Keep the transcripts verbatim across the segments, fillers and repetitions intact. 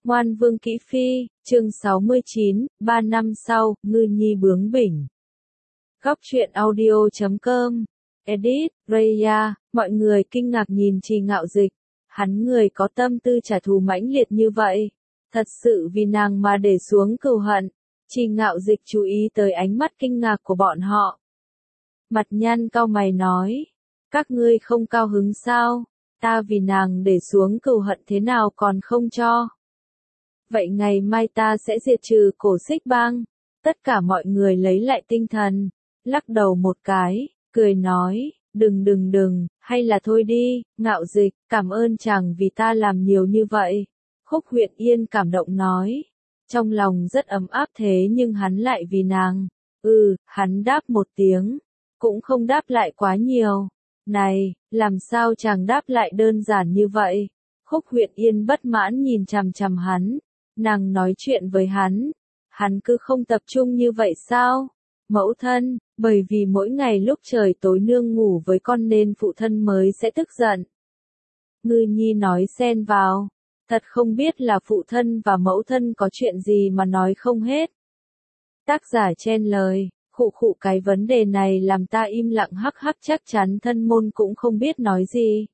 Ngoan Vương Kỹ Phi, chương sáu mươi chín, ba năm sau, Ngư Nhi bướng bỉnh. Góc truyện audio chấm com, edit, Raya, mọi người kinh ngạc nhìn Trì Ngạo Dịch. Hắn người có tâm tư trả thù mãnh liệt như vậy. Thật sự vì nàng mà để xuống cừu hận. Trì Ngạo Dịch chú ý tới ánh mắt kinh ngạc của bọn họ. Mặt nhăn cau mày nói. Các ngươi không cao hứng sao? Ta vì nàng để xuống cừu hận thế nào còn không cho. Vậy ngày mai ta sẽ diệt trừ Cổ Xích Bang. Tất cả mọi người lấy lại tinh thần, lắc đầu một cái, cười nói, đừng đừng đừng, hay là thôi đi, Ngạo Dịch, cảm ơn chàng vì ta làm nhiều như vậy. Khúc Huyền Yên cảm động nói, trong lòng rất ấm áp thế nhưng hắn lại vì nàng, ừ, hắn đáp một tiếng, cũng không đáp lại quá nhiều. Này, làm sao chàng đáp lại đơn giản như vậy? Khúc Huyền Yên bất mãn nhìn chằm chằm hắn. Nàng nói chuyện với hắn, hắn cứ không tập trung như vậy sao? Mẫu thân, bởi vì mỗi ngày lúc trời tối nương ngủ với con nên phụ thân mới sẽ tức giận. Ngư Nhi nói xen vào, thật không biết là phụ thân và mẫu thân có chuyện gì mà nói không hết. Tác giả chen lời, khụ khụ cái vấn đề này làm ta im lặng hắc hắc chắc chắn thân môn cũng không biết nói gì.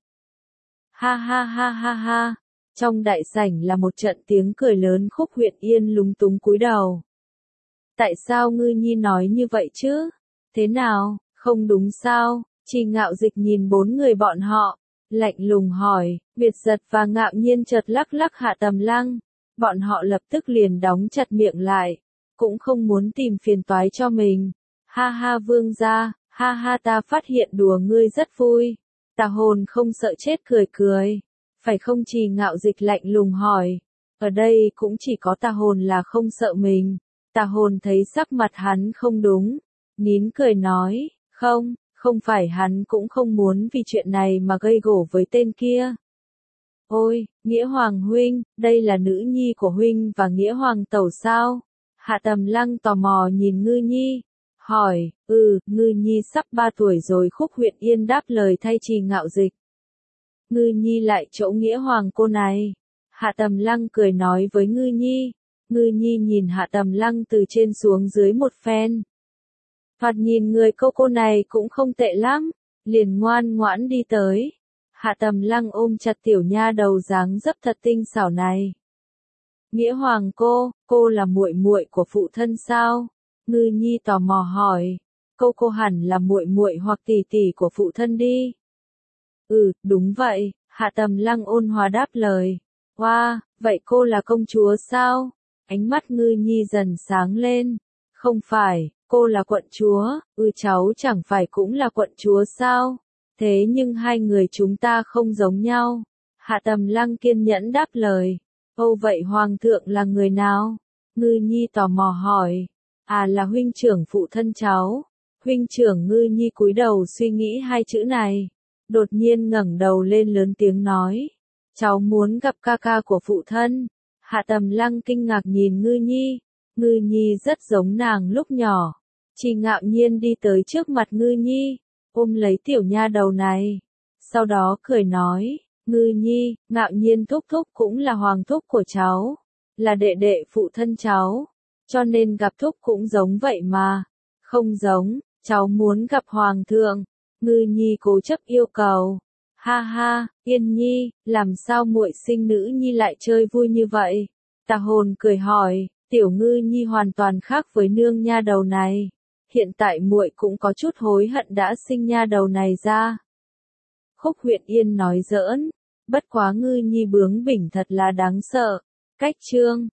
Ha ha ha ha ha. Trong đại sảnh là một trận tiếng cười lớn. Khúc Huyền Yên lúng túng cúi đầu. Tại sao Ngư Nhi nói như vậy chứ? Thế nào, không đúng sao? Trì Ngạo Dịch nhìn bốn người bọn họ, lạnh lùng hỏi. Biệt Giật và Ngạo Nhiên chợt lắc lắc Hạ Tầm Lăng. Bọn họ lập tức liền đóng chặt miệng lại, cũng không muốn tìm phiền toái cho mình. Ha ha vương gia, ha ha ta phát hiện đùa ngươi rất vui. Tà Hồn không sợ chết cười cười. Phải không? Trì Ngạo Dịch lạnh lùng hỏi. Ở đây cũng chỉ có Tà Hồn là không sợ mình. Tà Hồn thấy sắc mặt hắn không đúng, nín cười nói, không, không phải hắn cũng không muốn vì chuyện này mà gây gổ với tên kia. Ôi, Nghĩa Hoàng huynh, đây là nữ nhi của huynh và Nghĩa Hoàng tẩu sao? Hạ Tầm Lăng tò mò nhìn Ngư Nhi, hỏi, ừ, Ngư Nhi sắp ba tuổi rồi. Khúc Huyền Yên đáp lời thay Trì Ngạo Dịch. Ngư Nhi lại chỗ Nghĩa Hoàng cô này. Hạ Tầm Lăng cười nói với Ngư Nhi. Ngư Nhi nhìn Hạ Tầm Lăng từ trên xuống dưới một phen. Thoạt nhìn người cô cô này cũng không tệ lắm, liền ngoan ngoãn đi tới. Hạ Tầm Lăng ôm chặt tiểu nha đầu dáng dấp thật tinh xảo này. Nghĩa Hoàng cô, cô là muội muội của phụ thân sao? Ngư Nhi tò mò hỏi. Cô cô hẳn là muội muội hoặc tỷ tỷ của phụ thân đi. Ừ, đúng vậy, Hạ Tầm Lăng ôn hòa đáp lời. Wow, vậy cô là công chúa sao? Ánh mắt Ngư Nhi dần sáng lên. Không phải, cô là quận chúa, ừ cháu chẳng phải cũng là quận chúa sao? Thế nhưng hai người chúng ta không giống nhau. Hạ Tầm Lăng kiên nhẫn đáp lời. Ồ vậy Hoàng thượng là người nào? Ngư Nhi tò mò hỏi. À là huynh trưởng phụ thân cháu. Huynh trưởng. Ngư Nhi cúi đầu suy nghĩ hai chữ này. Đột nhiên ngẩng đầu lên lớn tiếng nói. Cháu muốn gặp ca ca của phụ thân. Hạ Tầm Lăng kinh ngạc nhìn Ngư Nhi. Ngư Nhi rất giống nàng lúc nhỏ. Trì Ngạo Nhiên đi tới trước mặt Ngư Nhi, ôm lấy tiểu nha đầu này. Sau đó cười nói, Ngư Nhi, Ngạo Nhiên thúc thúc cũng là hoàng thúc của cháu. Là đệ đệ phụ thân cháu. Cho nên gặp thúc cũng giống vậy mà. Không giống, cháu muốn gặp hoàng thượng. Ngư Nhi cố chấp yêu cầu. Ha ha, Yên Nhi, làm sao muội sinh nữ nhi lại chơi vui như vậy? Tà Hồn cười hỏi, tiểu Ngư Nhi hoàn toàn khác với nương nha đầu này. Hiện tại muội cũng có chút hối hận đã sinh nha đầu này ra. Khúc Huyền Yên nói giỡn, bất quá Ngư Nhi bướng bỉnh thật là đáng sợ. Cách chương